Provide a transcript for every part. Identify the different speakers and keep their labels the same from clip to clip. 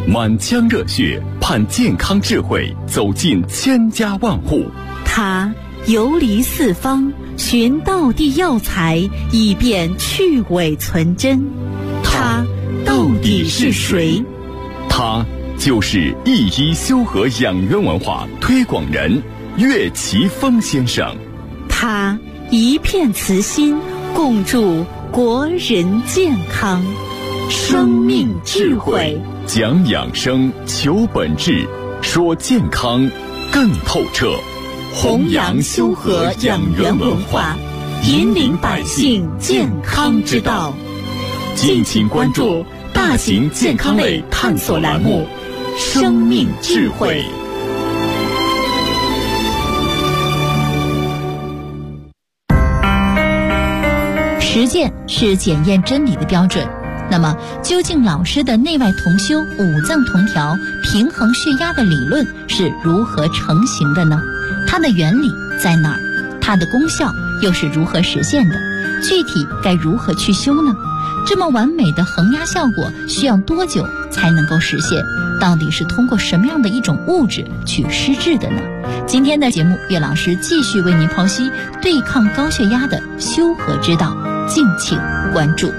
Speaker 1: 满腔热血盼健康智慧走进千家万户。
Speaker 2: 他游离四方，寻道地药材，以便去伪存真。他到底是谁？
Speaker 1: 他就是一医修和养元文化推广人岳奇峰先生。
Speaker 2: 他一片慈心，共筑国人健康。生命智慧，
Speaker 1: 讲养生，求本质，说健康更透彻。
Speaker 2: 弘扬修和养元文化，引领百姓健康之道。敬请关注大型健康类探索栏目《生命智慧》。
Speaker 3: 实践是检验真理的标准。那么，究竟老师的内外同修、五脏同调、平衡血压的理论是如何成型的呢？它的原理在哪儿？它的功效又是如何实现的？具体该如何去修呢？这么完美的衡压效果需要多久才能够实现？到底是通过什么样的一种物质去施治的呢？今天的节目，岳老师继续为您剖析对抗高血压的修和之道，敬请关注。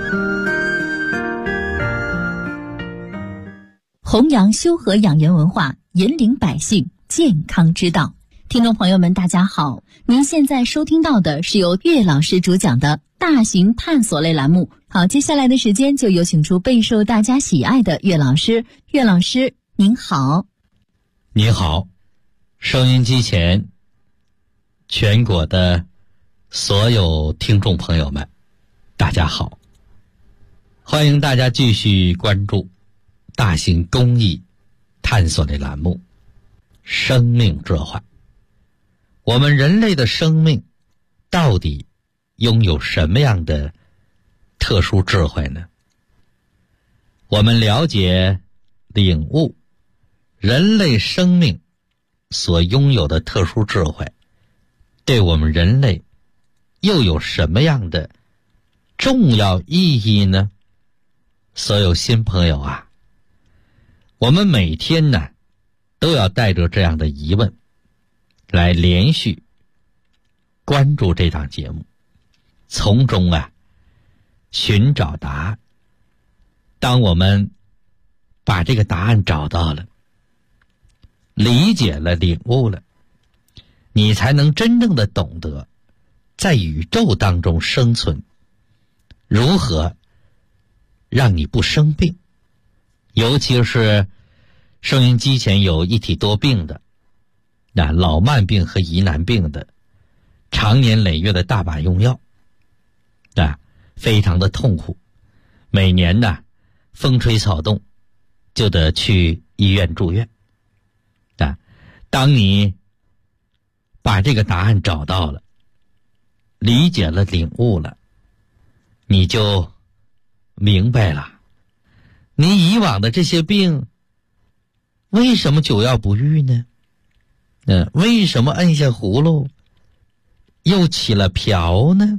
Speaker 3: 弘扬修和养元文化，引领百姓健康之道。听众朋友们，大家好，您现在收听到的是由岳老师主讲的大型探索类栏目。好，接下来的时间就有请出备受大家喜爱的岳老师。岳老师您好。
Speaker 4: 您好，收音机前全国的所有听众朋友们，大家好，欢迎大家继续关注大型公益探索类栏目生命智慧。我们人类的生命到底拥有什么样的特殊智慧呢？我们了解领悟人类生命所拥有的特殊智慧，对我们人类又有什么样的重要意义呢？所有新朋友啊，我们每天呢都要带着这样的疑问来连续关注这档节目，从中寻找答案。当我们把这个答案找到了，理解了，领悟了，你才能真正的懂得在宇宙当中生存，如何让你不生病。尤其是收音机前有一体多病的，老慢病和疑难病的，常年累月的大把用药，非常的痛苦，每年风吹草动就得去医院住院。当你把这个答案找到了，理解了，领悟了，你就明白了，你以往的这些病为什么久药不愈呢？为什么摁下葫芦又起了瓢呢？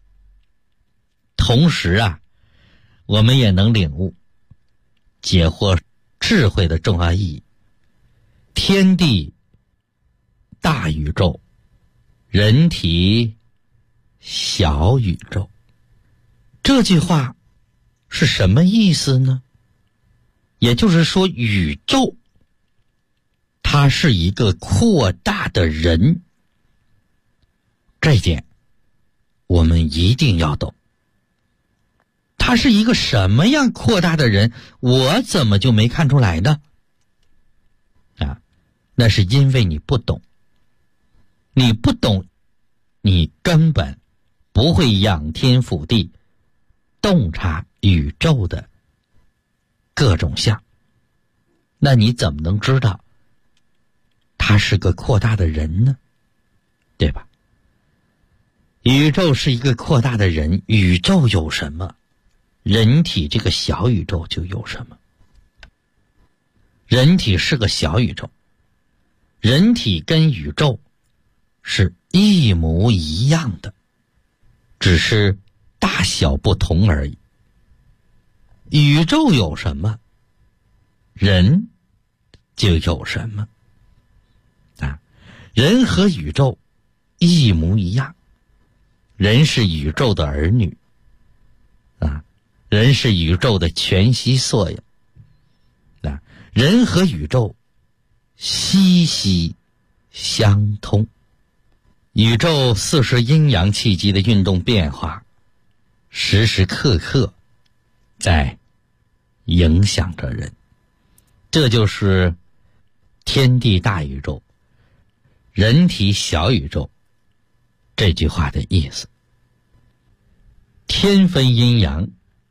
Speaker 4: 同时我们也能领悟解惑智慧的重要意义。天地大宇宙，人体小宇宙，这句话是什么意思呢？也就是说，宇宙它是一个扩大的人，这一点我们一定要懂。他是一个什么样扩大的人，我怎么就没看出来呢？那是因为你不懂。你不懂，你根本不会仰天俯地洞察宇宙的各种相，那你怎么能知道他是个扩大的人呢？对吧？宇宙是一个扩大的人，宇宙有什么，人体这个小宇宙就有什么。人体是个小宇宙，人体跟宇宙是一模一样的，只是大小不同而已。宇宙有什么， 人就有什么啊？人和宇宙一模一样，人是宇宙的儿女啊，人是宇宙的全息缩影啊，人和宇宙息息相通。宇宙40阴阳气机的运动变化，时时刻刻在影响着人，这就是天地大宇宙，人体小宇宙这句话的意思。天分阴阳，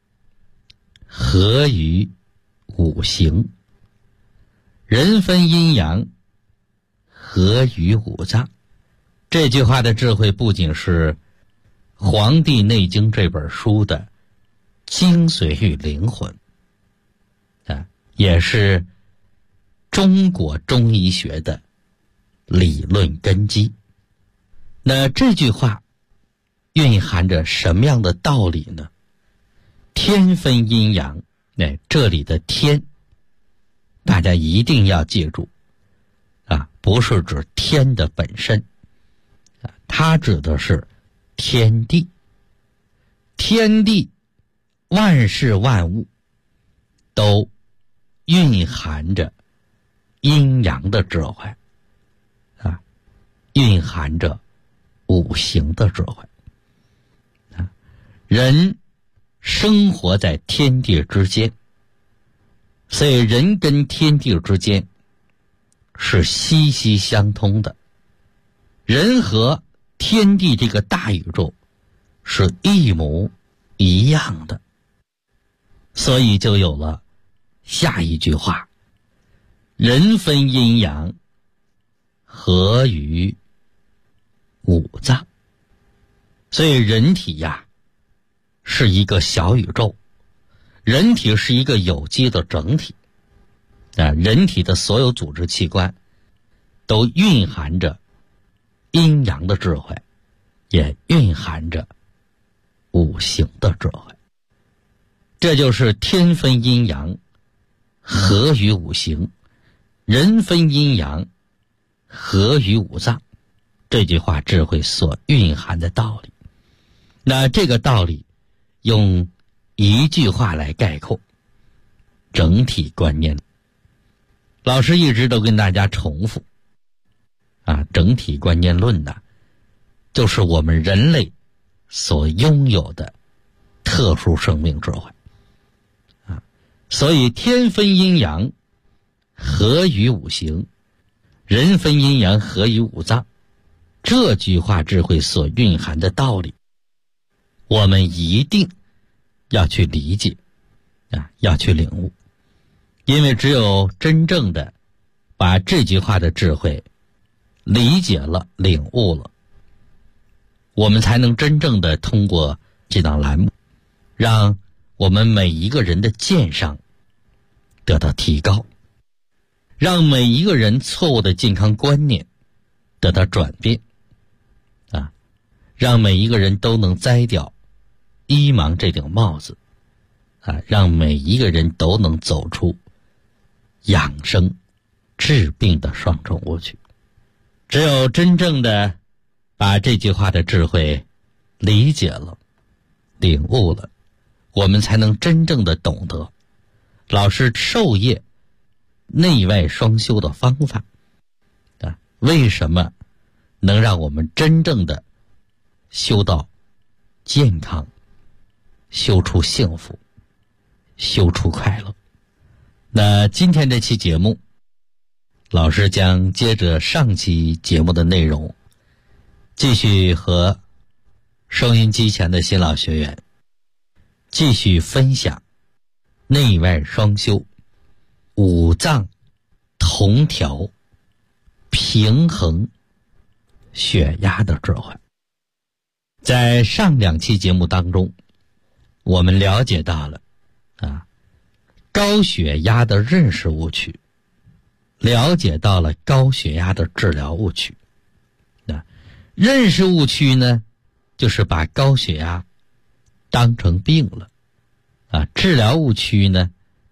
Speaker 4: 合于五行；人分阴阳，合于五脏。这句话的智慧不仅是《黄帝内经》这本书的精髓与灵魂啊，也是中国中医学的理论根基。那这句话蕴含着什么样的道理呢？天分阴阳，这里的天大家一定要记住啊，不是指天的本身啊，它指的是天地。天地万事万物都蕴含着阴阳的智慧啊，蕴含着五行的智慧啊。人生活在天地之间，所以人跟天地之间是息息相通的，人和天地这个大宇宙是一模一样的，所以就有了下一句话：人分阴阳，合于五脏。所以人体呀是一个小宇宙，人体是一个有机的整体啊，人体的所有组织器官都蕴含着阴阳的智慧，也蕴含着五行的智慧。这就是天分阴阳，合于五行；人分阴阳，合于五脏。这句话智慧所蕴含的道理。那这个道理用一句话来概括，整体观念。老师一直都跟大家重复啊，整体观念论呢，就是我们人类所拥有的特殊生命智慧啊。所以天分阴阳，合于五行；人分阴阳，合于五脏。这句话智慧所蕴含的道理，我们一定要去理解啊，要去领悟。因为只有真正的把这句话的智慧理解了、领悟了，我们才能真正的通过这档栏目，让我们每一个人的鉴赏得到提高，让每一个人错误的健康观念得到转变啊，让每一个人都能摘掉医盲这顶帽子啊，让每一个人都能走出养生治病的双重误区。只有真正的把这句话的智慧理解了、领悟了，我们才能真正的懂得老师授业内外双修的方法啊，为什么能让我们真正的修到健康，修出幸福，修出快乐。那今天这期节目，老师将接着上期节目的内容，继续和收音机前的新老学员继续分享内外双修、五脏同调、平衡血压的智慧。在上2期节目当中，我们了解到了高血压的认识误区，了解到了高血压的治疗误区。认识误区呢，就是把高血压当成病了治疗误区呢，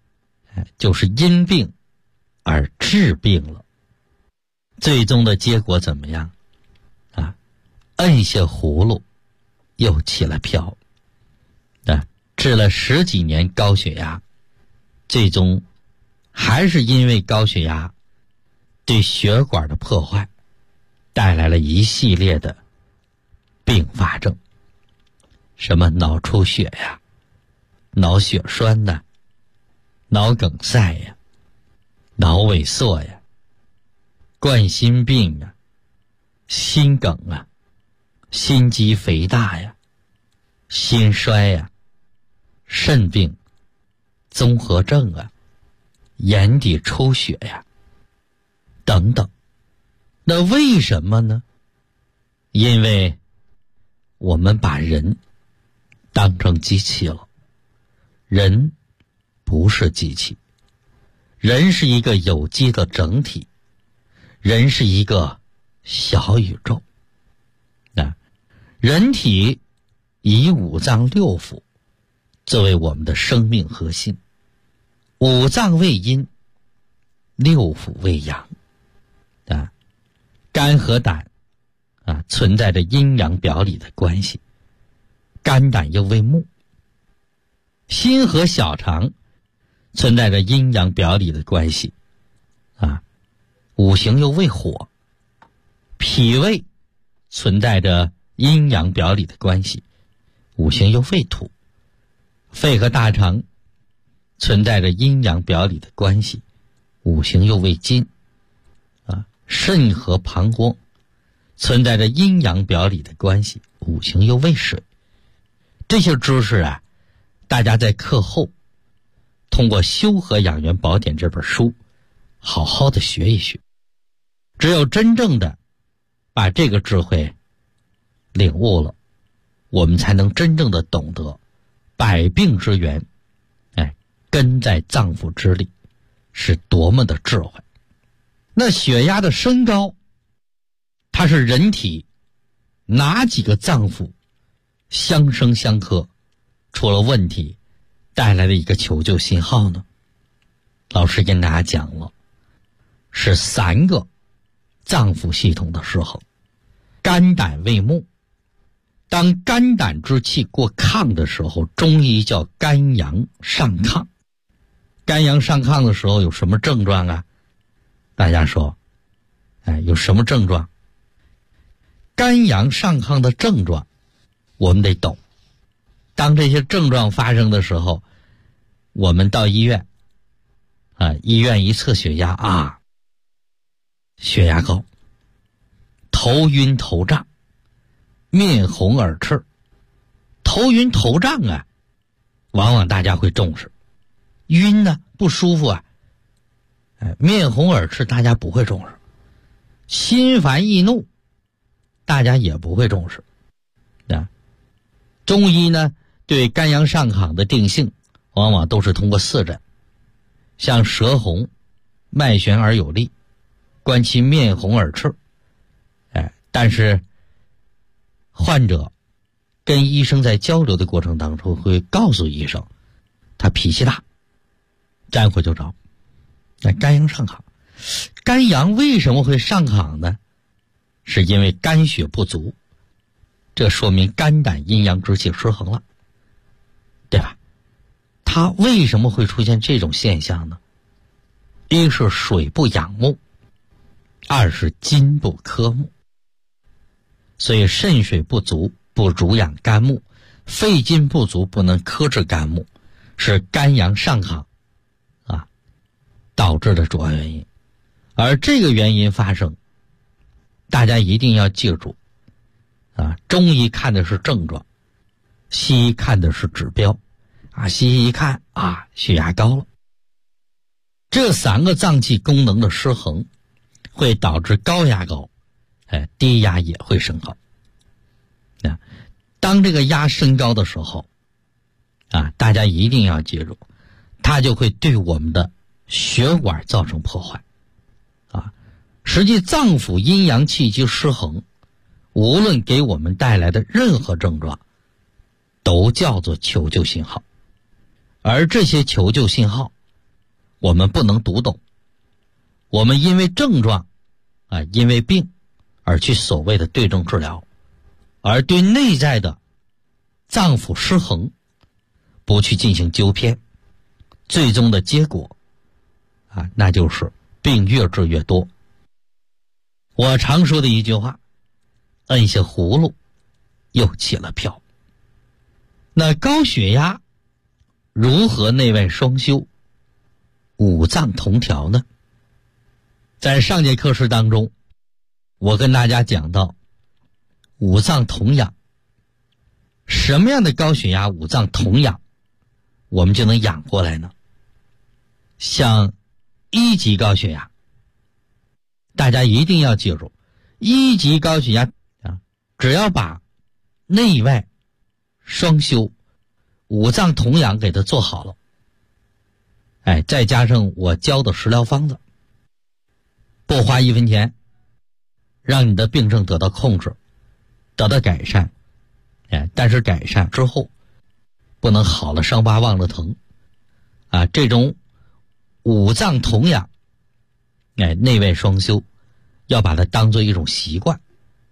Speaker 4: 就是因病而治病了。最终的结果怎么样？摁下葫芦又起了瓢。治了10几年高血压，最终还是因为高血压对血管的破坏，带来了一系列的并发症，什么脑出血呀、脑血栓呐、脑梗塞呀、脑萎缩呀、冠心病啊、心梗啊、心肌肥大呀、心衰呀、肾病、综合症啊、眼底出血呀等等。那为什么呢？因为我们把人当成机器了。人不是机器，人是一个有机的整体，人是一个小宇宙。人体以5脏6腑作为我们的生命核心，5脏为阴，6腑为阳。肝和胆存在着阴阳表里的关系，肝胆又为木。心和小肠存在着阴阳表里的关系五行又为火。脾胃存在着阴阳表里的关系，五行又为土。肺和大肠存在着阴阳表里的关系，五行又为金。肾和膀胱存在着阴阳表里的关系，五行又为水。这些知识大家在课后通过《修和养元宝典》这本书好好的学一学。只有真正的把这个智慧领悟了，我们才能真正的懂得百病之源根在脏腑之里是多么的智慧。那血压的升高，它是人体哪几个脏腑相生相克出了问题带来的一个求救信号呢？老师跟大家讲了，是3个脏腑系统的失衡。肝胆为木，当肝胆之气过亢的时候，中医叫肝阳上亢。肝阳上亢的时候有什么症状啊？大家说有什么症状？肝阳上亢的症状我们得懂。当这些症状发生的时候，我们到医院医院一测血压血压高，头晕头胀，面红耳赤。头晕头胀往往大家会重视。晕呢，不舒服面红耳赤大家不会重视。心烦易怒大家也不会重视。中医呢对肝阳上亢的定性往往都是通过4诊，像舌红、脉弦而有力，观其面红耳赤。但是患者跟医生在交流的过程当中会告诉医生，他脾气大，沾火就着。肝阳上亢，肝阳为什么会上亢呢？是因为肝血不足，这说明肝胆阴阳之气失衡了，对吧？它为什么会出现这种现象呢？一是水不养木，二是金不克木。所以肾水不足不主养肝木，肺金不足不能克制肝木，是肝阳上亢导致的主要原因。而这个原因发生，大家一定要记住中医看的是症状，西医看的是指标西医一看血压高了。这3个脏器功能的失衡会导致高压高，低压也会升高。当这个压升高的时候大家一定要记住，它就会对我们的血管造成破坏实际脏腑阴阳气机失衡，无论给我们带来的任何症状都叫做求救信号。而这些求救信号我们不能读懂，我们因为症状因为病而去所谓的对症治疗，而对内在的脏腑失衡不去进行纠偏，最终的结果那就是病越治越多。我常说的一句话，摁下葫芦又起了瓢。那高血压如何内外双修五脏同调呢？在上节课时当中，我跟大家讲到五脏同养，什么样的高血压五脏同养我们就能养过来呢？像1级高血压，大家一定要记住，1级高血压只要把内外双修五脏同养给它做好了，再加上我教的食疗方子，不花1分钱，让你的病症得到控制，得到改善。但是改善之后不能好了伤疤忘了疼这种五脏同养内外双修要把它当做一种习惯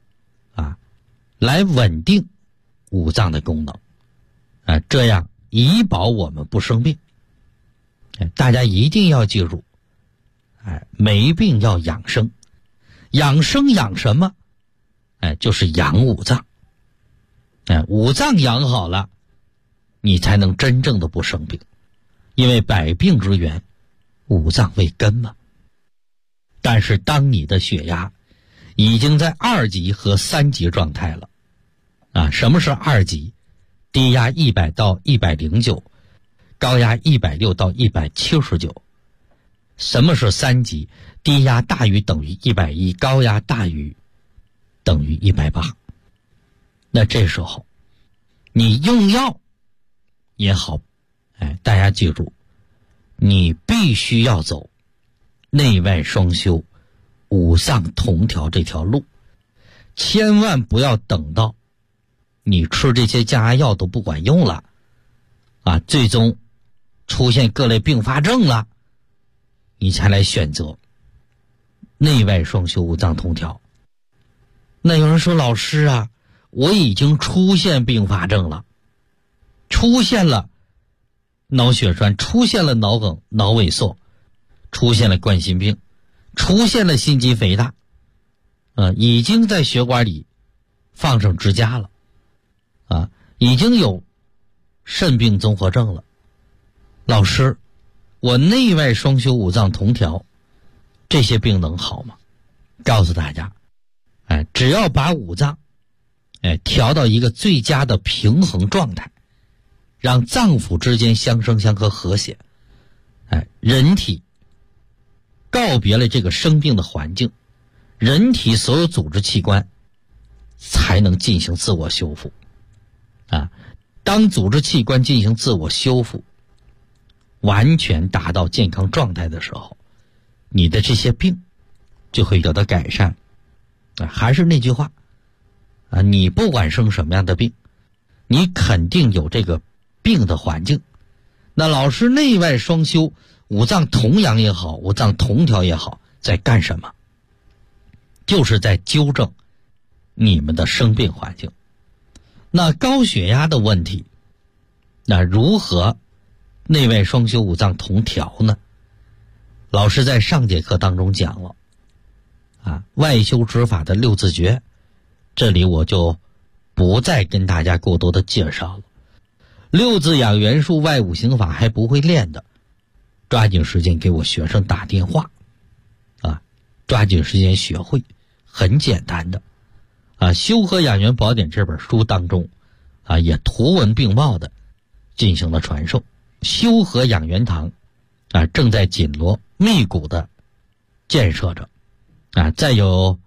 Speaker 4: 来稳定五脏的功能这样以保我们不生病。大家一定要记住没病要养生，养生养什么就是养五脏。五脏养好了，你才能真正的不生病，因为百病之源五脏为根嘛。但是当你的血压已经在2级和3级状态了什么是2级？低压100到109，高压160到179。什么是3级？低压大于等于110，高压大于等于180。那这时候你用药也好大家记住，你必须要走内外双修五脏同调这条路，千万不要等到你吃这些降压药都不管用了最终出现各类并发症了，你才来选择内外双修五脏同调。那有人说，老师我已经出现并发症了，出现了脑血栓，出现了脑梗、脑萎缩，出现了冠心病，出现了心肌肥大已经在血管里放上支架了已经有肾病综合症了。老师，我内外双修五脏同调，这些病能好吗？告诉大家只要把五脏调到一个最佳的平衡状态，让脏腑之间相生相克和谐人体告别了这个生病的环境，人体所有组织器官才能进行自我修复当组织器官进行自我修复，完全达到健康状态的时候，你的这些病就会得到改善还是那句话你不管生什么样的病，你肯定有这个病的环境。那老师，内外双修五脏同养也好，五脏同调也好，在干什么？就是在纠正你们的生病环境。那高血压的问题，那如何内外双修五脏同调呢？老师在上节课当中讲了外修之法的6字诀，这里我就不再跟大家过多的介绍了。6字养元术外五行法还不会练的，抓紧时间给我学生打电话抓紧时间学会，很简单的修和养元宝典这本书当中也图文并茂的进行了传授。修和养元堂正在紧锣密鼓的建设着再有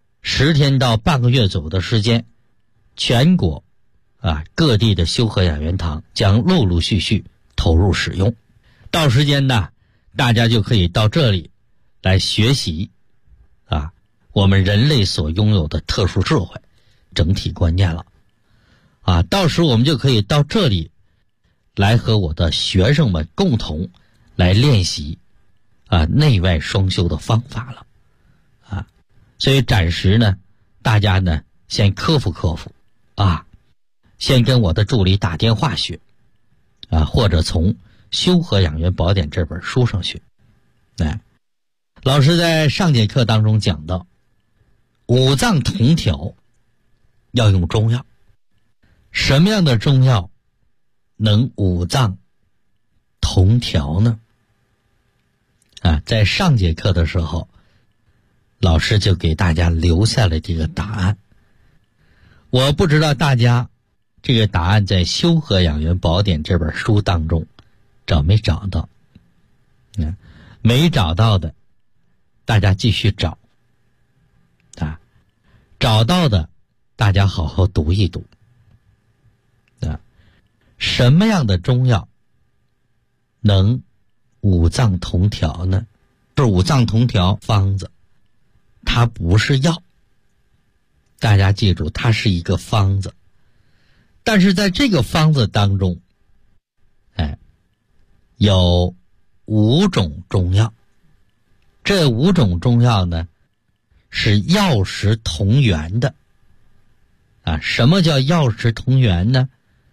Speaker 4: 10天到半个月左右的时间，全国各地的修和养元堂将陆陆续续投入使用。到时间呢，大家就可以到这里来学习我们人类所拥有的特殊智慧整体观念了到时我们就可以到这里来和我的学生们共同来练习内外双修的方法了啊。所以暂时呢，大家呢先克服啊，先跟我的助理打电话学啊，或者从《修和养元宝典》这本书上学。老师在上节课当中讲到，五脏同调要用中药。什么样的中药能五脏同调呢？在上节课的时候，老师就给大家留下了这个答案。我不知道大家这个答案在《修和养元宝典》这本书当中找没找到？没找到的，大家继续找啊；找到的，大家好好读一读啊。什么样的中药能五脏同调呢？是五脏同调方子，它不是药。大家记住，它是一个方子，但是在这个方子当中，有5种中药。这5种中药呢，是药食同源的。什么叫药食同源呢？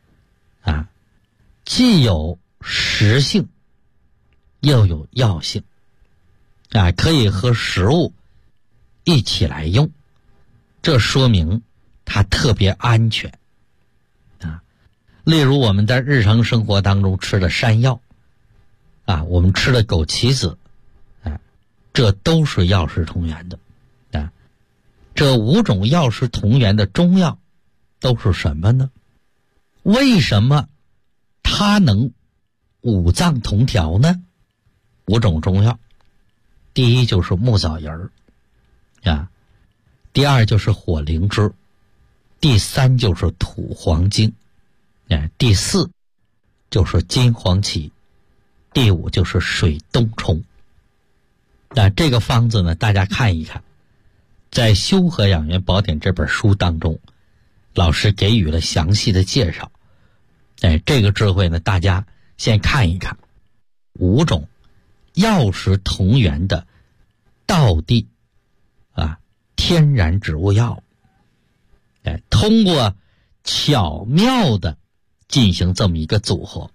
Speaker 4: 既有食性，又有药性，可以和食物一起来用，这说明它特别安全。例如我们在日常生活当中吃的山药，我们吃的枸杞子，这都是药食同源的。这5种药食同源的中药都是什么呢？为什么它能五脏同调呢？5种中药，第一就是木枣仁第二就是火灵芝，第3就是土黄精，第4就是金黄芪，第5就是水冬虫。这个方子呢，大家看一看，在《修和养元宝典》这本书当中，老师给予了详细的介绍。这个智慧呢，大家先看一看5种药食同源的道地天然植物药，通过巧妙的进行这么一个组合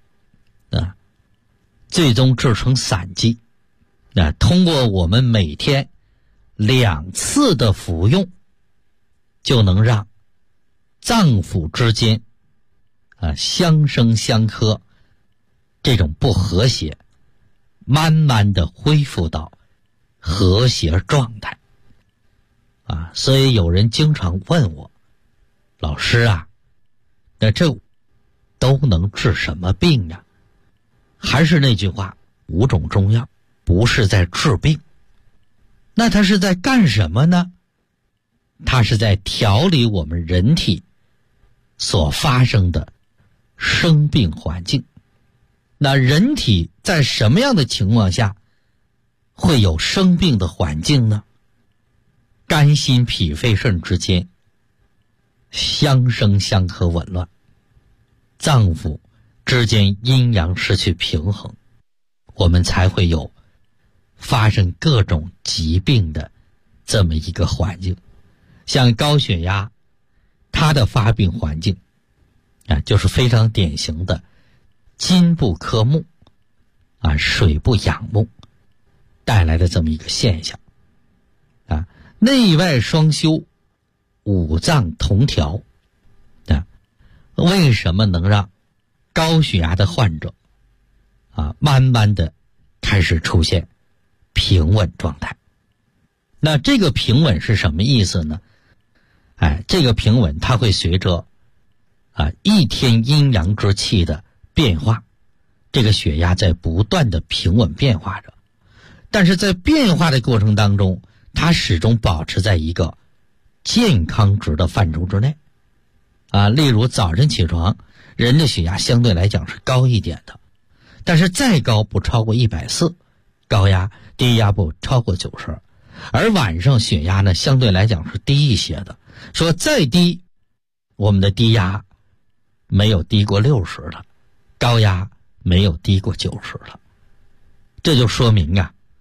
Speaker 4: 最终制成散剂。通过我们每天2次的服用，就能让脏腑之间相生相克这种不和谐慢慢的恢复到和谐状态所以有人经常问我，老师那这都能治什么病呀？还是那句话，5种中药不是在治病，那它是在干什么呢？它是在调理我们人体所发生的生病环境。那人体在什么样的情况下会有生病的环境呢？肝心脾肺肾之间相生相克紊乱，脏腑之间阴阳失去平衡，我们才会有发生各种疾病的这么一个环境。像高血压，它的发病环境就是非常典型的金不克木水不养木带来的这么一个现象内外双修，五脏同调为什么能让高血压的患者慢慢的开始出现平稳状态？那这个平稳是什么意思呢？这个平稳它会随着一天阴阳之气的变化，这个血压在不断的平稳变化着，但是在变化的过程当中，它始终保持在一个健康值的范畴之内例如早晨起床，人的血压相对来讲是高一点的，但是再高不超过140，高压低压不超过90，而晚上血压呢相对来讲是低一些的，说再低，我们的低压没有低过60了，高压没有低过90了。这就说明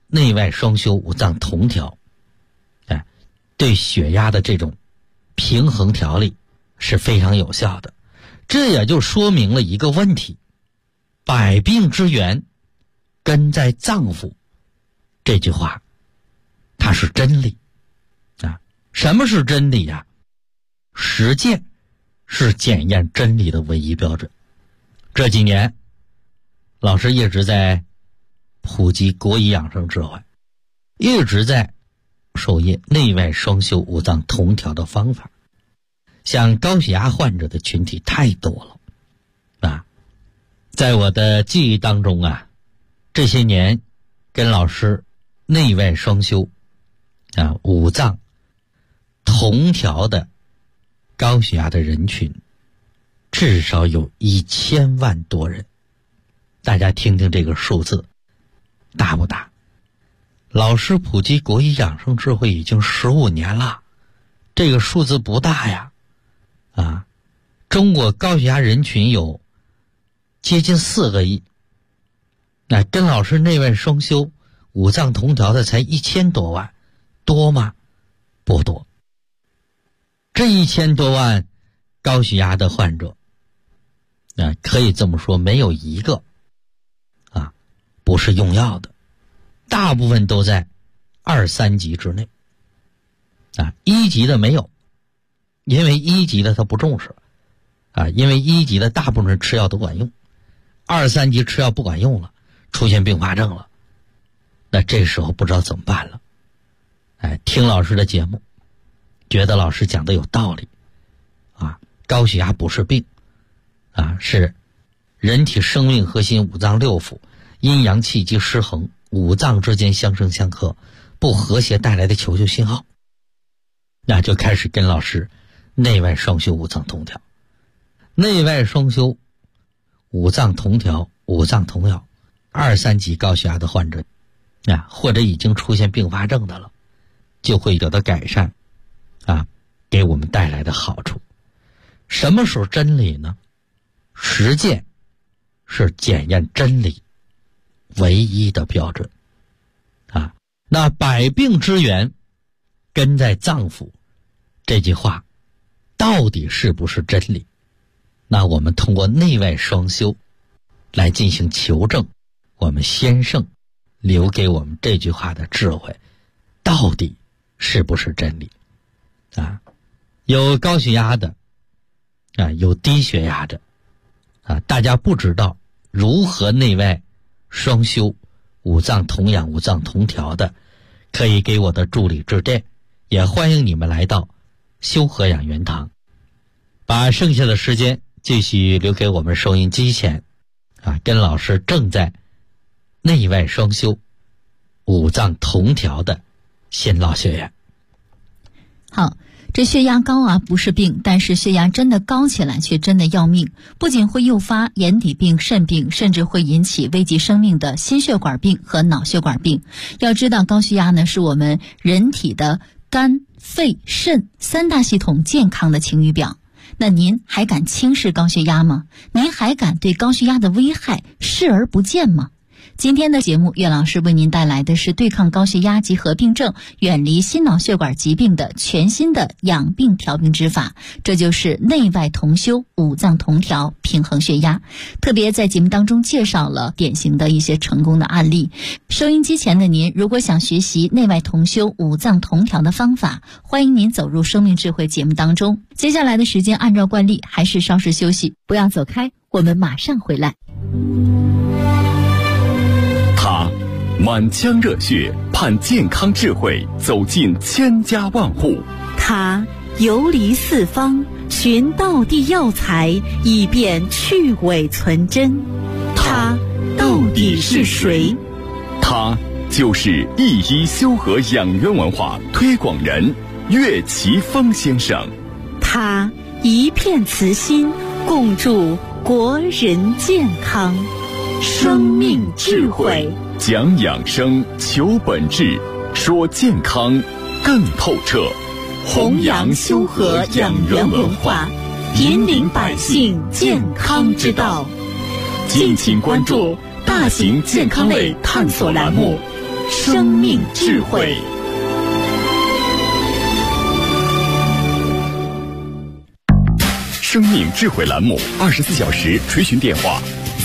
Speaker 4: 内外双修五脏同调，对血压的这种平衡调理是非常有效的。这也就说明了一个问题，百病之源根在脏腑，这句话它是真理啊。什么是真理呀？实践是检验真理的唯一标准。这几年老师一直在普及国医养生智慧，一直在授业内外双修五脏同调的方法。像高血压患者的群体太多了啊，在我的记忆当中啊，这些年跟老师内外双修五脏同调的高血压的人群至少有1000万多人。大家听听这个数字大不大？老师普及国医养生智慧已经15年了，这个数字不大呀啊！中国高血压人群有接近4个亿，那跟老师内外双修五脏同调的才1000多万，多吗？不多。这1000多万高血压的患者，可以这么说，没有一个不是用药的，大部分都在2、3级之内1级的没有，因为1级的他不重视因为1级的大部分人吃药都管用，2、3级吃药不管用了，出现并发症了，那这时候不知道怎么办了。听老师的节目，觉得老师讲的有道理高血压不是病是人体生命核心五脏六腑阴阳气机失衡，五脏之间相生相克不和谐带来的求救信号。那就开始跟老师内外双修五脏同调。内外双修五脏同调，五脏同药，2、3级高血压的患者或者已经出现并发症的了，就会得到改善给我们带来的好处。什么时候真理呢？实践是检验真理唯一的标准那百病之源根在脏腑，这句话到底是不是真理？那我们通过内外双修来进行求证，我们先生留给我们这句话的智慧到底是不是真理有高血压的有低血压的大家不知道如何内外双修五脏同养五脏同调的，可以给我的助理致电，也欢迎你们来到修和养元堂，把剩下的时间继续留给我们收音机前跟老师正在内外双修五脏同调的新老学员。
Speaker 3: 好，这血压高不是病，但是血压真的高起来却真的要命，不仅会诱发眼底病、肾病，甚至会引起危及生命的心血管病和脑血管病。要知道，高血压呢是我们人体的肝、肺、肾3大系统健康的晴雨表。那您还敢轻视高血压吗？您还敢对高血压的危害视而不见吗？今天的节目，岳老师为您带来的是对抗高血压及合并症、远离心脑血管疾病的全新的养病调病之法，这就是内外同修、五脏同调、平衡血压。特别在节目当中介绍了典型的一些成功的案例。收音机前的您，如果想学习内外同修、五脏同调的方法，欢迎您走入生命智慧节目当中。接下来的时间，按照惯例，还是稍事休息，不要走开，我们马上回来。
Speaker 1: 他满腔热血盼健康智慧走进千家万户，
Speaker 2: 他游离四方寻道地药材以便去伪存真，他到底是谁？
Speaker 1: 他就是一医修和养元文化推广人岳奇峰先生。
Speaker 2: 他一片慈心共筑国人健康，生命智慧，
Speaker 1: 讲养生，求本质，说健康更透彻，
Speaker 2: 弘扬修和养元文化，引领百姓健康之道。敬请关注大型健康类探索栏目《 生命智慧。
Speaker 1: 生命智慧栏目24小时垂询电话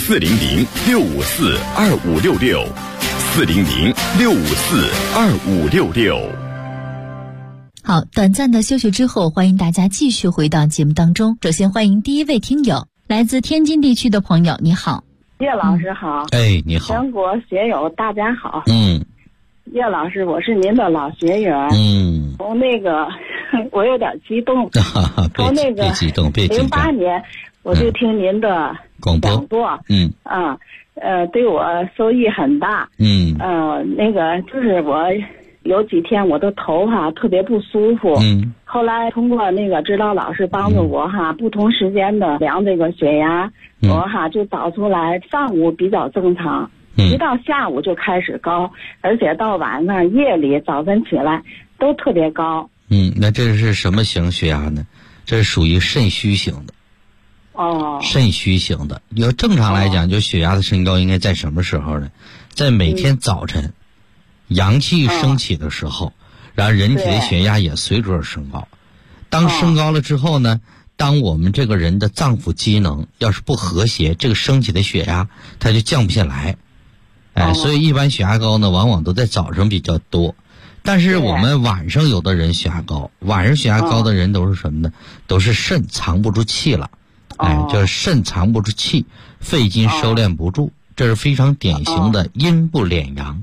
Speaker 1: ：400-654-2566，400-654-2566。
Speaker 3: 好，短暂的休息之后，欢迎大家继续回到节目当中。首先欢迎第一位听友，来自天津地区的朋友，你好。
Speaker 5: 叶老师好。
Speaker 4: 哎，你好。
Speaker 5: 全国学友大家好。叶老师，我是您的老学员。从那个我有点激动。从那个08年我就听您的
Speaker 4: 广播。
Speaker 5: 对我收益很大。那个就是我有几天我的头特别不舒服。后来通过那个指导老师帮助我不同时间的量这个血压，我就找出来上午比较正常，一到下午就开始高，而且到晚上夜里早晨起来都特别高。
Speaker 4: 那这是什么型血压呢？这是属于肾虚型的。肾虚型的，要正常来讲，就血压的升高应该在什么时候呢？在每天早晨阳气升起的时候，然后人体的血压也随之而升高。当升高了之后呢，当我们这个人的脏腑机能要是不和谐，这个升起的血压它就降不下来。所以一般血压高呢，往往都在早上比较多。但是我们晚上有的人血压高，晚上血压高的人都是什么呢？都是肾藏不住气了。就是肾藏不住气，肺经收敛不住，这是非常典型的阴不敛阳。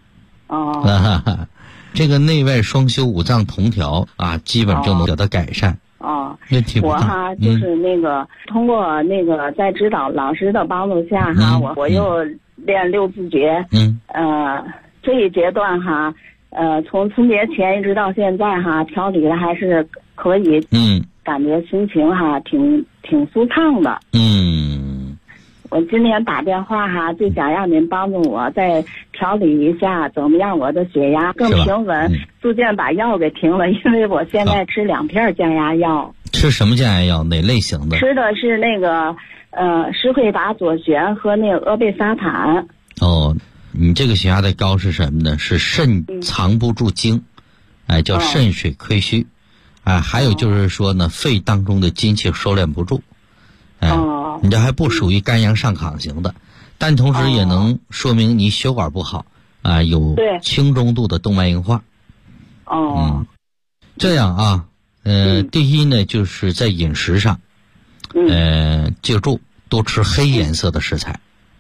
Speaker 4: 这个内外双修五脏同调基本就能得到改善。问题不大。
Speaker 5: 我就是那个通过那个在指导老师的帮助下我又练六字诀。这一阶段从春节前一直到现在调理的还是可以。感觉心情挺舒畅的。我今天打电话就想让您帮助我再调理一下，怎么样我的血压更平稳。逐渐把药给停了，因为我现在吃2片降压药。
Speaker 4: 吃什么降压药？哪类型的？
Speaker 5: 吃的是那个施惠达左旋和那个阿贝沙坦。
Speaker 4: 你这个血压的高是什么呢？是肾藏不住精，叫肾水亏虚。还有就是说呢，肺当中的精气收敛不住。你这还不属于肝阳上亢型的，但同时也能说明你血管不好有轻中度的动脉硬化。这样第一呢，就是在饮食上记住多吃黑颜色的食材。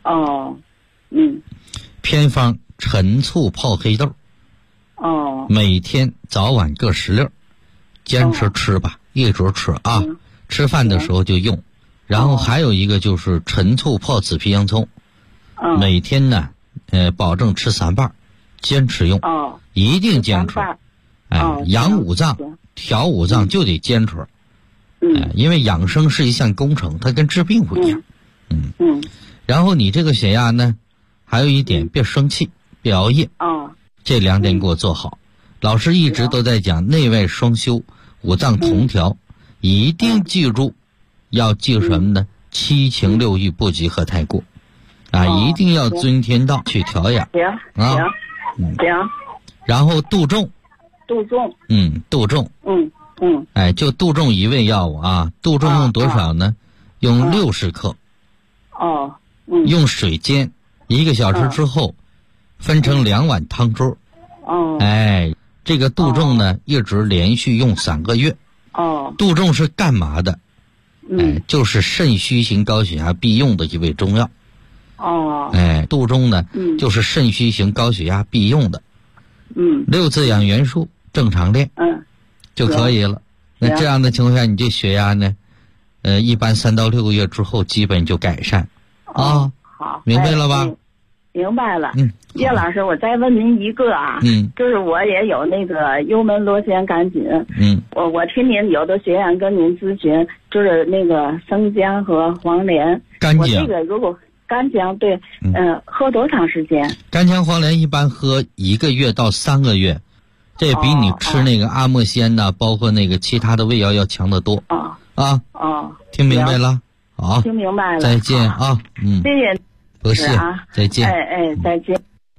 Speaker 4: 偏方陈醋泡黑豆。每天早晚各10粒，坚持吃吧，一直吃吃饭的时候就用。然后还有一个就是陈醋泡紫皮洋葱。每天呢保证吃3瓣，坚持用。一定坚持。养五脏调五脏就得坚持。因为养生是一项工程，它跟治病不一样。然后你这个血压呢，还有一点，别生气，别熬夜。这2点给我做好。老师一直都在讲内外双修，五脏同调，一定记住，要记住什么呢？7情6欲不及和太过。一定要遵天道去调养。
Speaker 5: 行。
Speaker 4: 然后杜仲。
Speaker 5: 杜仲。
Speaker 4: 就杜仲一味药物杜仲用多少呢？用60克。用水煎1个小时之后，分成2碗汤汁。这个杜仲呢，一直连续用3个月。杜仲是干嘛的？就是肾虚型高血压必用的一味中药。杜仲呢，就是肾虚型高血压必用的。6字养元术正常练就可以了。那这样的情况下，你这血压呢一般3到6个月之后基本就改善。
Speaker 5: 好，
Speaker 4: 明白了吧？
Speaker 5: 明白了。叶老师，我再问您一个就是我也有那个幽门螺旋杆菌。我听您有的学员跟您咨询，就是那个生姜和黄连。
Speaker 4: 干姜。
Speaker 5: 我这个如果干姜对，喝多长时间？
Speaker 4: 干姜黄连一般喝1个月到3个月，这比你吃那个阿莫仙包括那个其他的胃药要强得多。听明白了？好，
Speaker 5: 听明白了。
Speaker 4: 再见谢谢。
Speaker 5: 谢谢。
Speaker 4: 不是再见。
Speaker 5: 再见。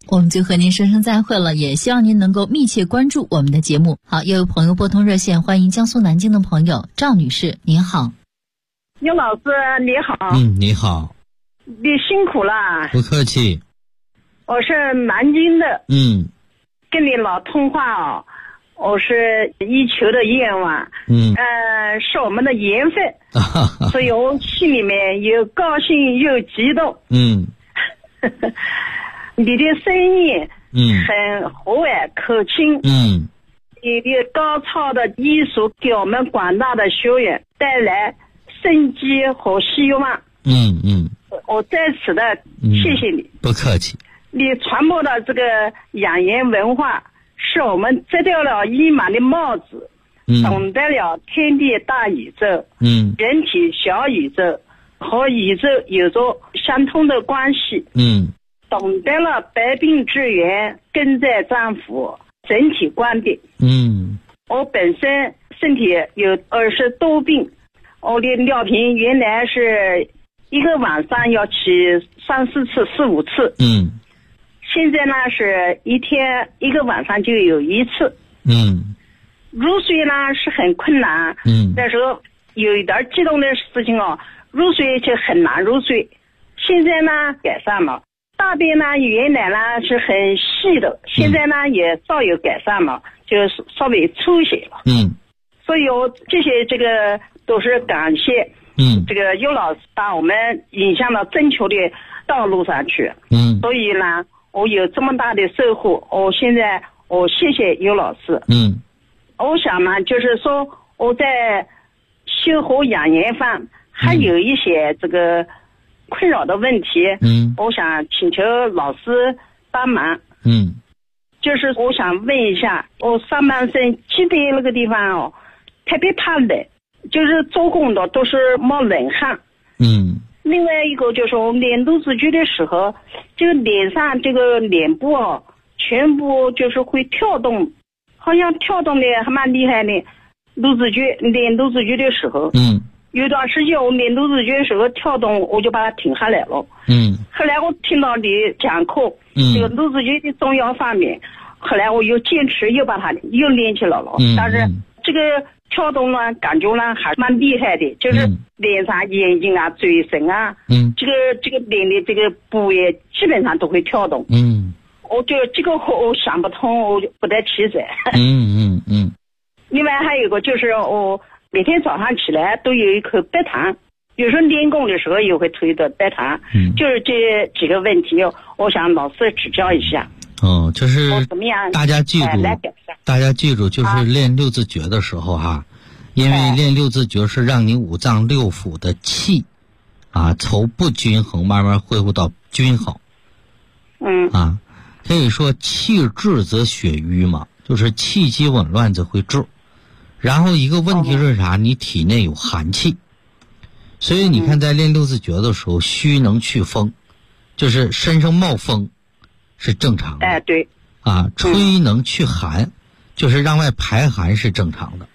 Speaker 3: 我们就和您说声再会了，也希望您能够密切关注我们的节目。好，又有朋友拨通热线，欢迎江苏南京的朋友赵女士，您好。
Speaker 5: 尤老师你好。
Speaker 4: 你好。
Speaker 5: 你辛苦了。
Speaker 4: 不客气。
Speaker 5: 我是南京的。跟你老通话哦，我是一求的愿望。是我们的缘分。所以我心里面又高兴又激动。你的声音很和蔼可亲。你的高超的艺术给我们广大的学员带来生机和希望。我在此的谢谢你。
Speaker 4: 不客气。
Speaker 5: 你传播的这个养颜文化，是我们摘掉了衣满的帽子，懂得了天地大宇宙，人体小宇宙和宇宙有着相通的关系。懂得了百病之源根在脏腑，整体观点。我本身身体有20多病，我的尿频原来是一个晚上要起3、4次、4、5次。现在呢是一天一个晚上就有1次。入睡呢是很困难。那时候有一点激动的事情哦，入睡就很难入睡。现在呢改善了。大便呢原来呢是很细的，现在呢也稍有改善了，就是稍微粗些了。所以我这个都是感谢这个尤老师把我们引向了正确的道路上去。所以呢我有这么大的收获，我谢谢尤老师。我想呢就是说我在修和养颜方还有一些这个困扰的问题。我想请求老师帮忙。就是我想问一下，我上半身脊背那个地方哦，特别怕冷，就是做工的都是冒冷汗。另外一个就是我练肚子举的时候，这个脸上这个脸部哦，全部就是会跳动，好像跳动的还蛮厉害的。练肚子举的时候，有段时间我练肚子举的时候跳动，我就把它停下来了。后来我听到你讲课，这个肚子举的重要方面，后来我又坚持又把它又练起来了。但是这个跳动呢，感觉呢还蛮厉害的，就是脸上、眼睛啊、嘴唇啊，这个脸的这个部位基本上都会跳动。我就这个我想不通，我就不得其解。另外还有一个就是我每天早上起来都有一口白糖，有时候练功的时候也会推的白糖。就是这几个问题，我想老师指教一下。
Speaker 4: 就是大家记住，就是练六字诀的时候哈，因为练六字诀是让你五脏六腑的气从不均衡慢慢恢复到均衡。可以说气滞则血瘀嘛，就是气机紊乱则会滞。然后一个问题是啥？你体内有寒气，所以你看在练六字诀的时候，虚能去风，就是身上冒风是正常的。
Speaker 5: 对。
Speaker 4: 吹能去寒，就是让外排寒是正常的。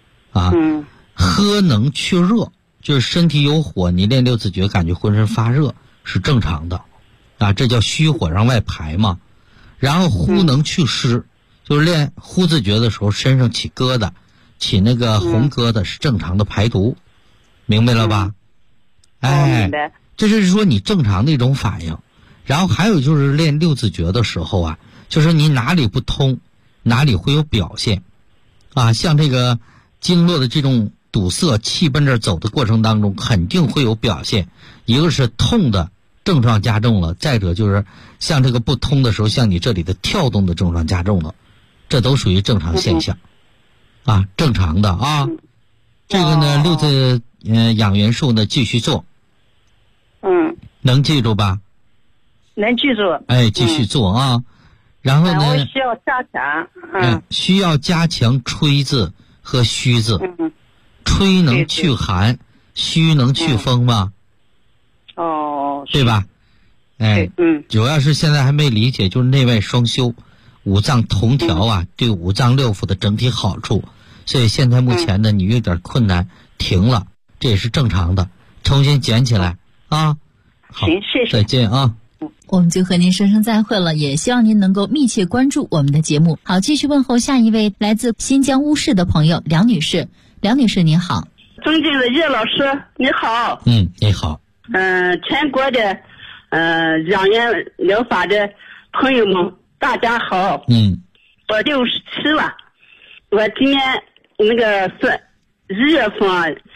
Speaker 4: 喝能去热，就是身体有火，你练六字诀感觉浑身发热是正常的。这叫虚火让外排嘛。然后呼能去湿，就是练呼字诀的时候身上起疙瘩，起那个红疙瘩是正常的排毒。明白了吧？
Speaker 5: 明白。
Speaker 4: 这是说你正常的一种反应。然后还有就是练六字诀的时候就是你哪里不通哪里会有表现像这个经络的这种堵塞，气奔这走的过程当中肯定会有表现。一个是痛的症状加重了，再者就是像这个不通的时候，像你这里的跳动的症状加重了，这都属于正常现象正常的这个呢六字养元术呢继续做。能记住吧？
Speaker 5: 能记住。
Speaker 4: 继续做然后呢
Speaker 5: 我需要加强。
Speaker 4: 需要加强吹字和虚字。吹能去寒，虚能去风吗？对吧？主要是现在还没理解，就是内外双修，五脏同调对五脏六腑的整体好处。所以现在目前呢，你有点困难停了，这也是正常的，重新捡起来好，
Speaker 5: 行，谢谢，
Speaker 4: 再见
Speaker 3: 我们就和您说声再会了，也希望您能够密切关注我们的节目。好，继续问候下一位来自新疆乌市的朋友梁女士。梁女士您好。
Speaker 6: 尊敬的叶老师你好。
Speaker 4: 你好。
Speaker 6: 全国的养颜疗法的朋友们大家好。我67了，我今年那个是1月份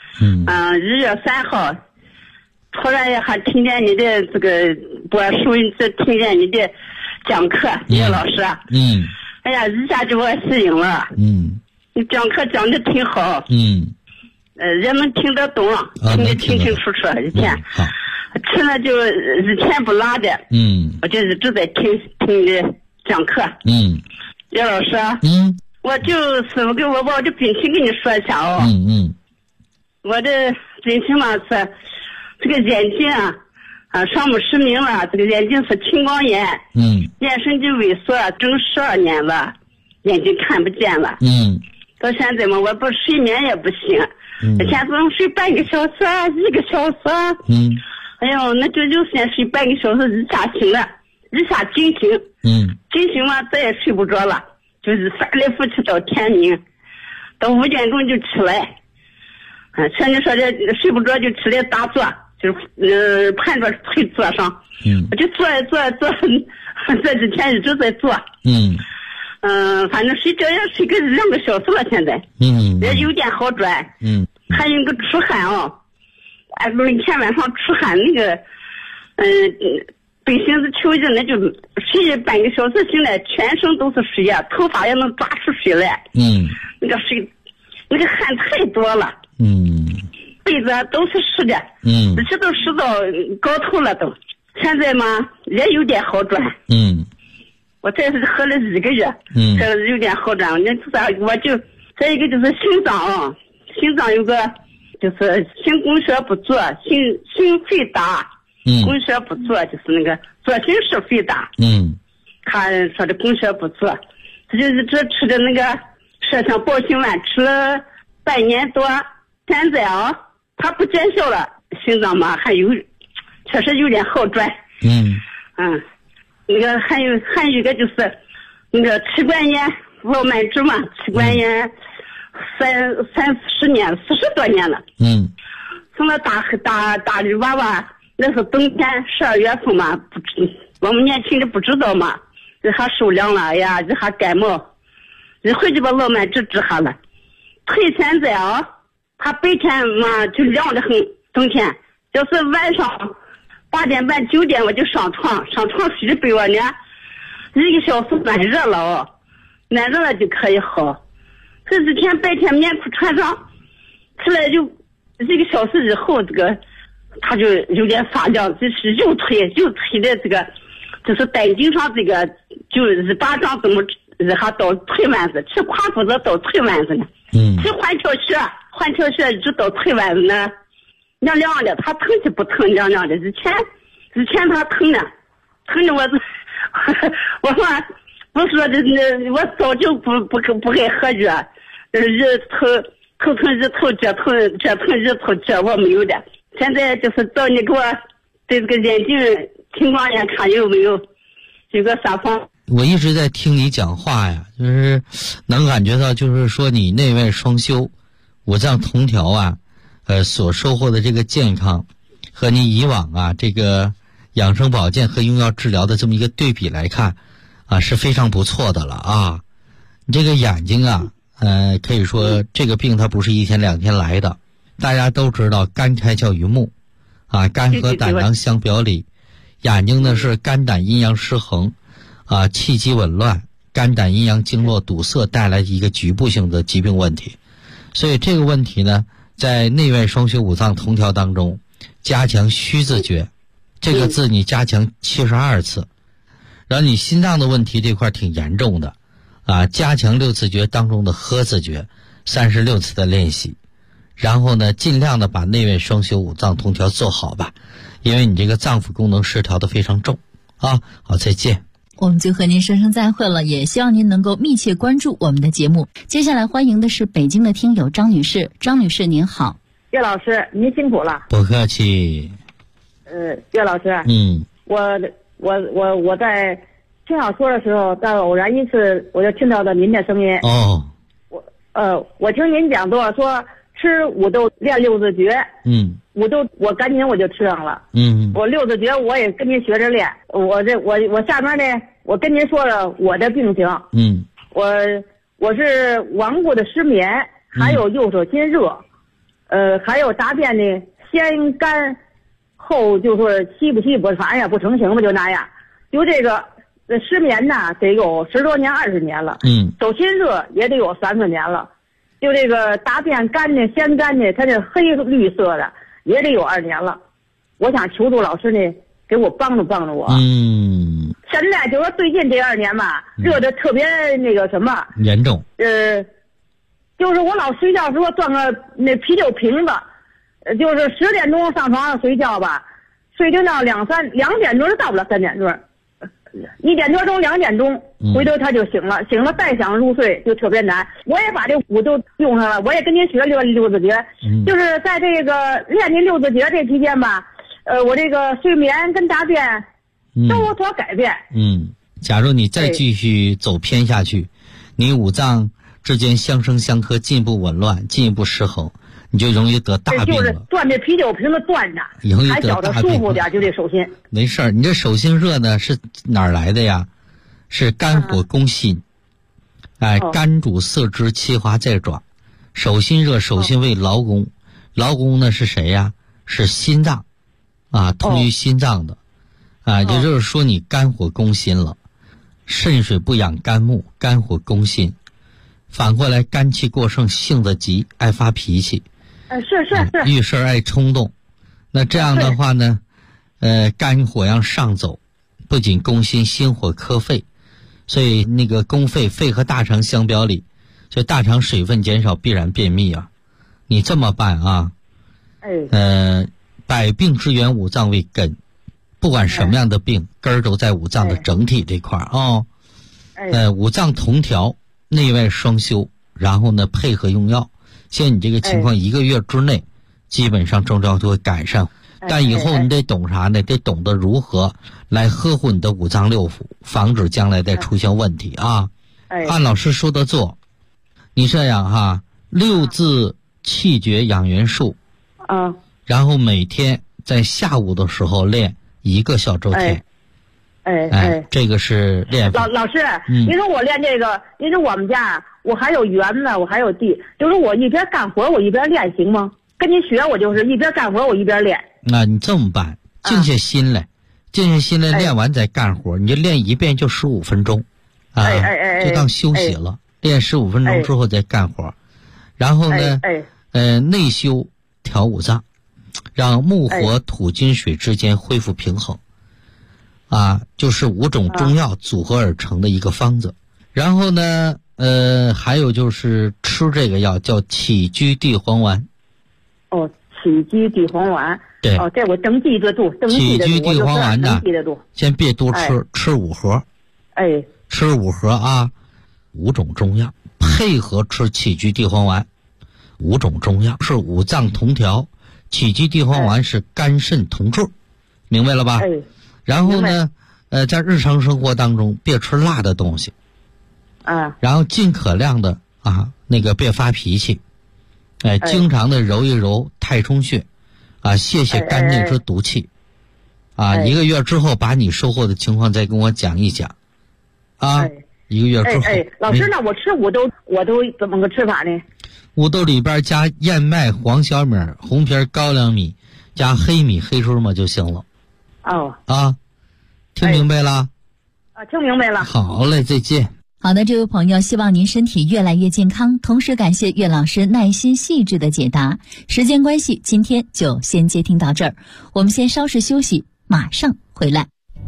Speaker 6: 1月3号突然还听见你的这个播收音机，听见你的讲课，叶老师。哎呀，一下就我吸引了。你讲课讲的挺好。人们听得懂，听得清清楚楚。一天，吃了就一天不落的。我就一直在听你的讲课。叶老师。我就是我的病情跟你说一下哦。我的病情嘛是这个眼睛双目失明了，这个眼睛是青光眼。眼神经萎缩，整12年了，眼睛看不见了。到现在嘛，我不睡眠也不行。以前总睡半个小时1个小时。哎呦，那就先睡半个小时，一下醒了，一下惊醒。惊醒嘛，再也睡不着了，就是翻来覆去到天明，到5点钟就起来。像你说的睡不着就起来打坐，就是盘着腿坐上。我就坐这几天一直在坐。反正睡觉也睡个2个小时了，现在。也有点好转。还有个出汗每天晚上出汗那个背心子抽筋，那就睡半个小时醒来，全身都是水呀，头发也能抓出水来。那个水那个汗太多了。被子都是湿的。这些都湿到高头了都。现在嘛也有点好转。我这是喝了1个月。这有点好转。我就再一个就是心脏有个就是心供血不足，心肺大。供血不足就是那个左心室肺大。他说的供血不足，这就是这吃的那个麝香保心丸吃了半年多，现在它不见效了，心脏嘛确实有点好转。那个还有一个就是那个气管炎老慢支嘛，气管炎30年40多年了。从那大绿娃娃，那是冬天12月份嘛，我们年轻的不知道嘛，这还受凉了，哎呀，这还感冒，一回就把老慢支治下了。腿现在他白天嘛就凉得很，冬天就是晚上8点半9点我就上床睡着被窝呢，1个小时暖热了暖热了就可以好。这几天白天棉裤穿上，起来就1个小时以后，这个他就有点发凉，就是右腿的这个就是胆经上这个就1巴掌怎么还到腿腕子，吃胯骨子到腿腕子呢。吃换条血一直到腿腕子呢，凉凉的，他疼就不疼，凉凉的。以前他疼的我说不说的，我早就不爱喝药，头疼日头这疼日头这我没有的。现在就是找你给我对这个眼睛青光眼看有没有个啥方。
Speaker 4: 我一直在听你讲话呀，就是能感觉到，就是说你内外双修五脏同调所收获的这个健康，和你以往这个养生保健和用药治疗的这么一个对比来看是非常不错的了你这个眼睛可以说这个病它不是1天2天来的。大家都知道肝开窍于目肝和胆囊相表里，眼睛呢是肝胆阴阳失衡气机紊乱，肝胆阴阳经络堵塞带来一个局部性的疾病问题。所以这个问题呢，在内外双修五脏同调当中，加强虚字诀，这个字你加强72次。然后你心脏的问题这块挺严重的加强6字诀当中的呵字诀36次的练习。然后呢，尽量的把内外双修五脏同调做好吧，因为你这个脏腑功能失调的非常重好，再见。
Speaker 3: 我们就和您说声再会了，也希望您能够密切关注我们的节目。接下来欢迎的是北京的听友张女士。张女士您好。
Speaker 5: 叶老师您辛苦了。
Speaker 4: 不客气。
Speaker 5: 叶老师我我在听小说的时候，在偶然一次我就听到了您的声音。
Speaker 4: 哦。
Speaker 5: 我听您讲多少说吃五豆练六字诀。五豆我赶紧我就吃上了。我六字诀我也跟您学着练。我下面呢，我跟您说了我的病情。我是顽固的失眠，还有右手心热，还有大便呢先干后就说稀不反正也不成形吧，就那样。就这个失眠呢得有10多年20年了。手心热也得有30年了。就这个大便干呢先干呢，它是黑绿色的，也得有2年了。我想求助老师呢给我帮助我。现在就说最近这2年吧，热的特别那个什么
Speaker 4: 严重。
Speaker 5: 就是我老睡觉时候端个那啤酒瓶子，就是10点钟上床上睡觉吧，睡就到2点钟就到不了3点钟，1点多钟2点钟，回头他就醒了再想入睡就特别难。我也把这五都用上了，我也跟您学六字诀，就是在这个练您六字诀这期间吧，我这个睡眠跟大便都有所改变。
Speaker 4: 假如你再继续走偏下去，你五脏之间相生相克，进一步紊乱，进一步失衡，你就容易得大病了。
Speaker 5: 就是端这啤酒瓶子端着，还觉得舒服点，就这手心。
Speaker 4: 没事儿，你这手心热呢是哪儿来的呀？是肝火攻心。肝主色之，气化在爪。手心热，手心为劳宫，劳宫呢是谁呀？是心脏，通于心脏的。也就是说你肝火攻心了，肾水不养肝木，肝火攻心。反过来肝气过盛，性子急，爱发脾气。
Speaker 5: 是
Speaker 4: 遇事爱冲动。那这样的话呢，肝火要上走，不仅攻心，心火克肺，所以那个攻肺，肺和大肠相表里，所以大肠水分减少必然便秘啊。你这么办啊？百病之源五脏为根，不管什么样的病，根儿都在五脏的整体这块五脏同调，内外双修，然后呢配合用药。像你这个情况，1个月之内，基本上症状就会改善。但以后你得懂啥呢？得懂得如何来呵护你的五脏六腑，防止将来再出现问题啊。按老师说的做，你这样哈，6字气诀养元术，然后每天在下午的时候练1个小周天。这个是练法。
Speaker 5: 老师，您说我练这个，您说我们家我还有园子，我还有地，就是我一边干活我一边练行吗？跟您学，我就是一边干活我一边练。
Speaker 4: 你这么办，静下心来，练完再干活，你就练一遍就15分钟，就当休息了。练15分钟之后再干活，然后呢，内修调五脏，让木火土金水之间恢复平衡。就是5种中药组合而成的一个方子。然后呢，还有就是吃这个药叫起居地黄丸。
Speaker 5: 起居地黄丸。对。这我登记得住。
Speaker 4: 起居地黄丸呢，先别多吃，吃5盒。吃5盒啊，5种中药配合吃起居地黄丸。5种中药是五脏同调，起居地黄丸是肝肾同治，明白了吧？然后呢，在日常生活当中别吃辣的东西，然后尽可量的别发脾气，经常的揉一揉太冲穴，泄肝内之毒气，1个月之后把你收获的情况再跟我讲一讲，1个月之后。
Speaker 5: 老师，那我吃五豆，我都怎么个吃法呢？
Speaker 4: 五豆里边加燕麦、黄小米、红皮高粱米，加黑米、黑芝麻就行了。听明白了？
Speaker 5: 听明白了。
Speaker 4: 好嘞，再见。
Speaker 3: 好的，这位朋友，希望您身体越来越健康，同时感谢岳老师耐心细致的解答。时间关系，今天就先接听到这儿，我们先稍事休息，马上回来。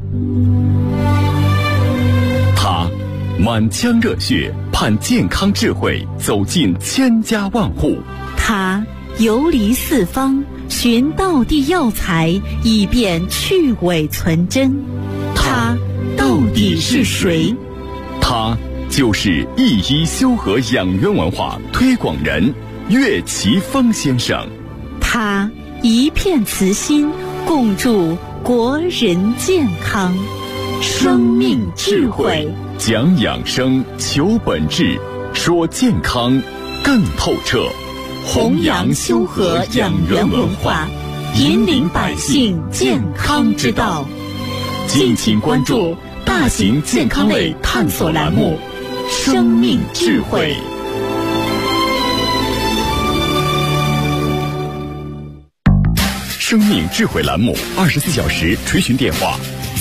Speaker 1: 他满腔热血，盼健康智慧走进千家万户。
Speaker 2: 他游离四方，寻道地药材，以便去伪存真。他到底是谁？
Speaker 1: 他就是一医修和养元文化推广人岳奇峰先生。
Speaker 2: 他一片慈心，共筑国人健康。 生命智慧，
Speaker 1: 讲养生求本质，说健康更透彻，
Speaker 2: 弘扬修和养元文化，引领百姓健康之道。敬请关注大型健康类探索栏目《生命智慧》。
Speaker 1: 生命智慧栏目24小时垂询电话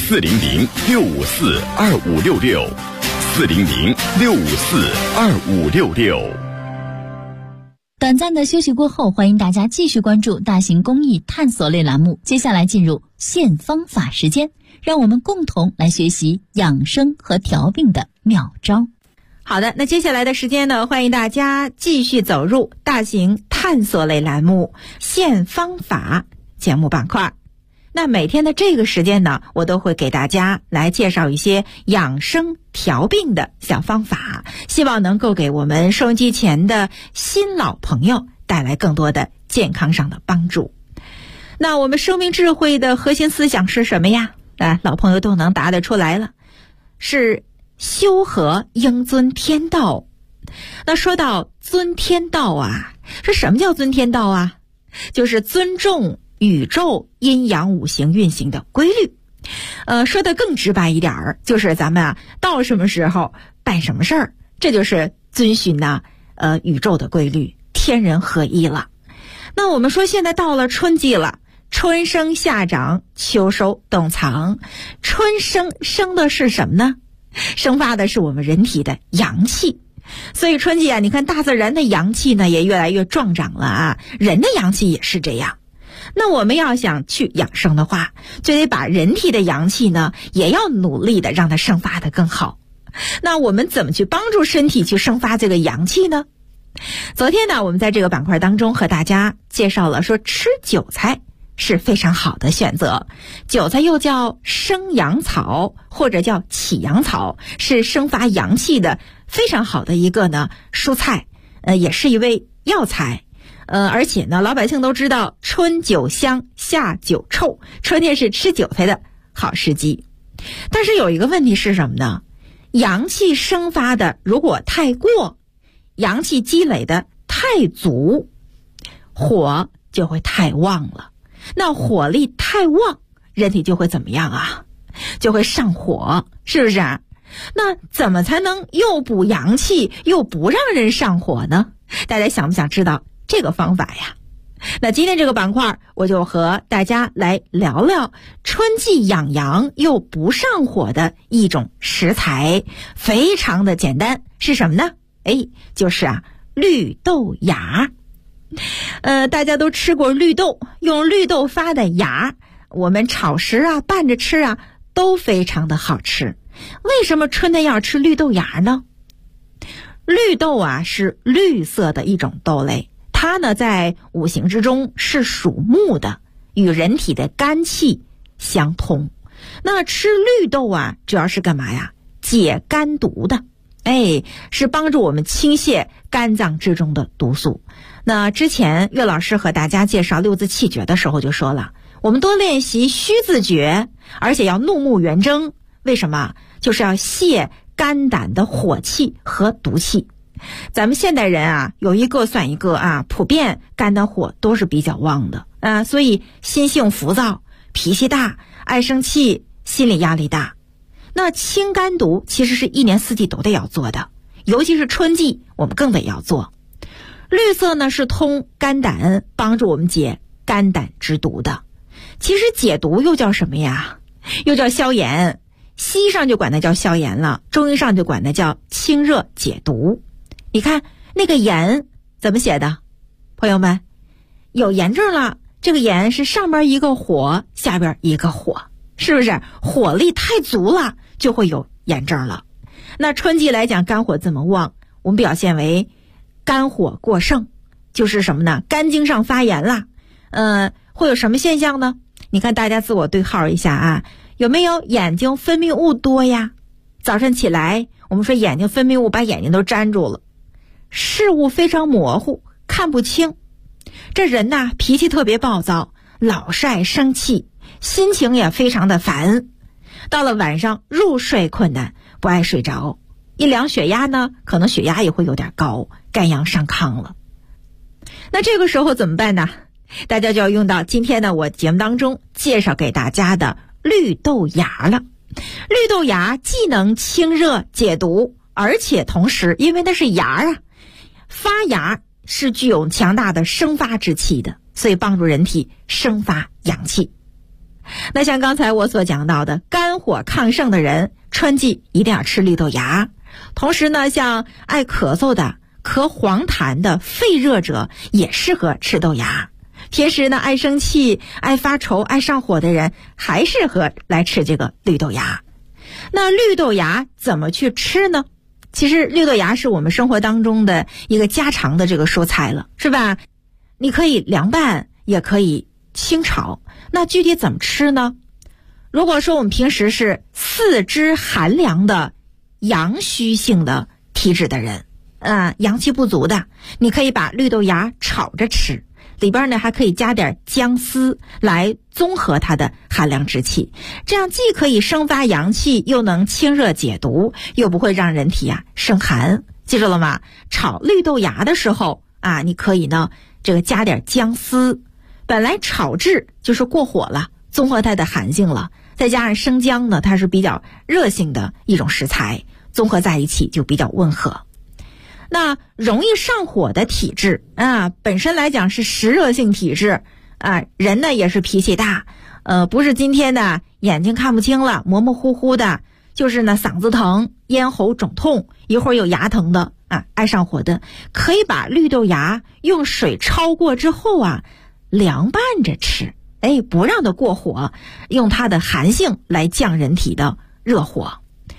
Speaker 1: ：400-654-2566，400-654-2566。
Speaker 3: 短暂的休息过后，欢迎大家继续关注大型公益探索类栏目。接下来进入现方法时间，让我们共同来学习养生和调病的妙招。
Speaker 7: 好的，那接下来的时间呢，欢迎大家继续走入大型探索类栏目现方法节目板块。那每天的这个时间呢，我都会给大家来介绍一些养生调病的小方法，希望能够给我们收音机前的新老朋友带来更多的健康上的帮助。那我们生命智慧的核心思想是什么呀？老朋友都能答得出来了，是修和应尊天道。那说到尊天道啊，是什么叫尊天道啊？就是尊重宇宙阴阳五行运行的规律。说得更直白一点，就是咱们到什么时候办什么事儿，这就是遵循宇宙的规律，天人合一了。那我们说现在到了春季了，春生夏长秋收冬藏。春生的是什么呢？生发的是我们人体的阳气。所以春季你看大自然的阳气呢也越来越壮长了人的阳气也是这样。那我们要想去养生的话，就得把人体的阳气呢也要努力的让它生发的更好。那我们怎么去帮助身体去生发这个阳气呢？昨天呢，我们在这个板块当中和大家介绍了说吃韭菜是非常好的选择。韭菜又叫生阳草或者叫起阳草，是生发阳气的非常好的一个蔬菜，也是一味药材。而且呢，老百姓都知道春韭香，夏韭臭，春天是吃韭菜的好时机。但是有一个问题是什么呢？阳气生发的如果太过，阳气积累的太足，火就会太旺了。那火力太旺，人体就会怎么样就会上火，是不是那怎么才能又补阳气又不让人上火呢？大家想不想知道这个方法呀？那今天这个板块我就和大家来聊聊春季养阳又不上火的一种食材，非常的简单，是什么呢？就是绿豆芽。大家都吃过绿豆，用绿豆发的芽，我们炒食拌着吃都非常的好吃。为什么春天要吃绿豆芽呢？绿豆是绿色的一种豆类，它呢在五行之中是属木的，与人体的肝气相通。那吃绿豆主要是干嘛呀？解肝毒的，是帮助我们清泻肝脏之中的毒素。那之前岳老师和大家介绍六字气诀的时候就说了，我们多练习虚字诀，而且要怒目圆睁。为什么？就是要泻肝胆的火气和毒气。咱们现代人有一个算一个普遍肝胆火都是比较旺的所以心性浮躁，脾气大，爱生气，心理压力大。那清肝毒其实是一年四季都得要做的，尤其是春季我们更得要做。绿色呢是通肝胆，帮助我们解肝胆之毒的。其实解毒又叫什么呀？又叫消炎。西医上就管它叫消炎了，中医上就管它叫清热解毒。你看那个炎怎么写的？朋友们，有炎症了，这个炎是上边一个火，下边一个火，是不是？火力太足了就会有炎症了。那春季来讲，肝火这么旺，我们表现为肝火过盛，就是什么呢？肝经上发炎了。会有什么现象呢？你看大家自我对号一下有没有眼睛分泌物多呀？早晨起来我们说眼睛分泌物把眼睛都粘住了，视物非常模糊，看不清。这人脾气特别暴躁，老是爱生气，心情也非常的烦。 到了晚上入睡困难，不爱睡着，一量血压呢，可能血压也会有点高，肝阳上亢了。那这个时候怎么办呢？大家就要用到今天呢我节目当中介绍给大家的绿豆芽了。绿豆芽既能清热解毒，而且同时因为它是芽啊，发芽是具有强大的生发之气的，所以帮助人体生发阳气。那像刚才我所讲到的，肝火亢盛的人春季一定要吃绿豆芽。同时呢，像爱咳嗽的、咳黄痰的、肺热者也适合吃豆芽。平时呢，爱生气、爱发愁、爱上火的人还适合来吃这个绿豆芽。那绿豆芽怎么去吃呢？其实绿豆芽是我们生活当中的一个家常的这个蔬菜了，是吧？你可以凉拌，也可以清炒。那具体怎么吃呢？如果说我们平时是四肢寒凉的阳虚性的体质的人，阳气不足的，你可以把绿豆芽炒着吃，里边呢还可以加点姜丝来综合它的寒凉之气，这样既可以生发阳气，又能清热解毒，又不会让人体生寒。记住了吗？炒绿豆芽的时候你可以呢这个加点姜丝，本来炒制就是过火了，综合它的寒性了，再加上生姜呢，它是比较热性的一种食材，综合在一起就比较温和。那容易上火的体质本身来讲是湿热性体质人呢也是脾气大，不是今天的眼睛看不清了，模模糊糊的，就是呢嗓子疼、咽喉肿痛，一会儿有牙疼的爱上火的，可以把绿豆芽用水焯过之后凉拌着吃，不让它过火，用它的寒性来降人体的热火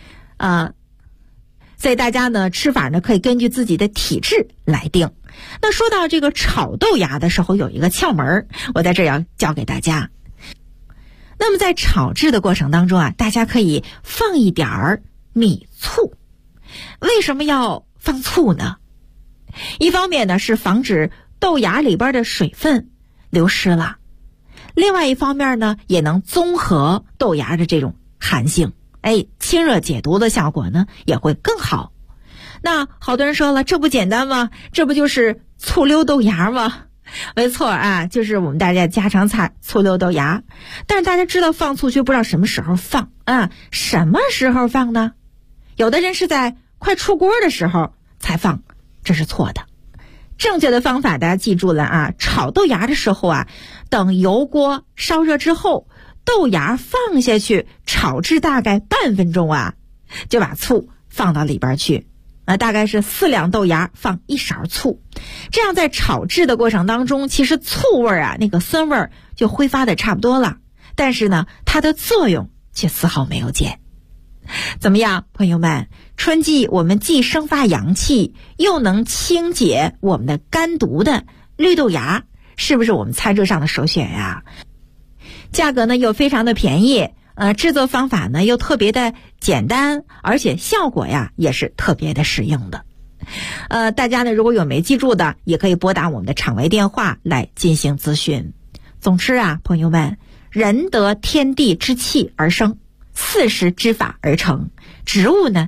Speaker 7: 所以大家呢吃法呢可以根据自己的体质来定。那说到这个炒豆芽的时候，有一个窍门，我在这要教给大家。那么在炒制的过程当中大家可以放一点儿米醋。为什么要放醋呢？一方面呢是防止豆芽里边的水分流失了，另外一方面呢也能综合豆芽的这种寒性，清热解毒的效果呢也会更好。那好多人说了，这不简单吗？这不就是醋溜豆芽吗？没错就是我们大家家常菜醋溜豆芽。但是大家知道放醋，却不知道什么时候放什么时候放呢？有的人是在快出锅的时候才放，这是错的。正确的方法大家记住了炒豆芽的时候等油锅烧热之后，豆芽放下去炒至大概半分钟就把醋放到里边去大概是4两豆芽放1勺醋，这样在炒制的过程当中，其实醋味那个酸味就挥发的差不多了，但是呢它的作用却丝毫没有减。怎么样朋友们，春季我们既生发阳气，又能清解我们的肝毒的绿豆芽，是不是我们餐桌上的首选呀？价格呢又非常的便宜，制作方法呢又特别的简单，而且效果也是特别的实用的。大家呢如果有没记住的，也可以拨打我们的场外电话来进行咨询。总之朋友们，人得天地之气而生，四时之法而成，植物呢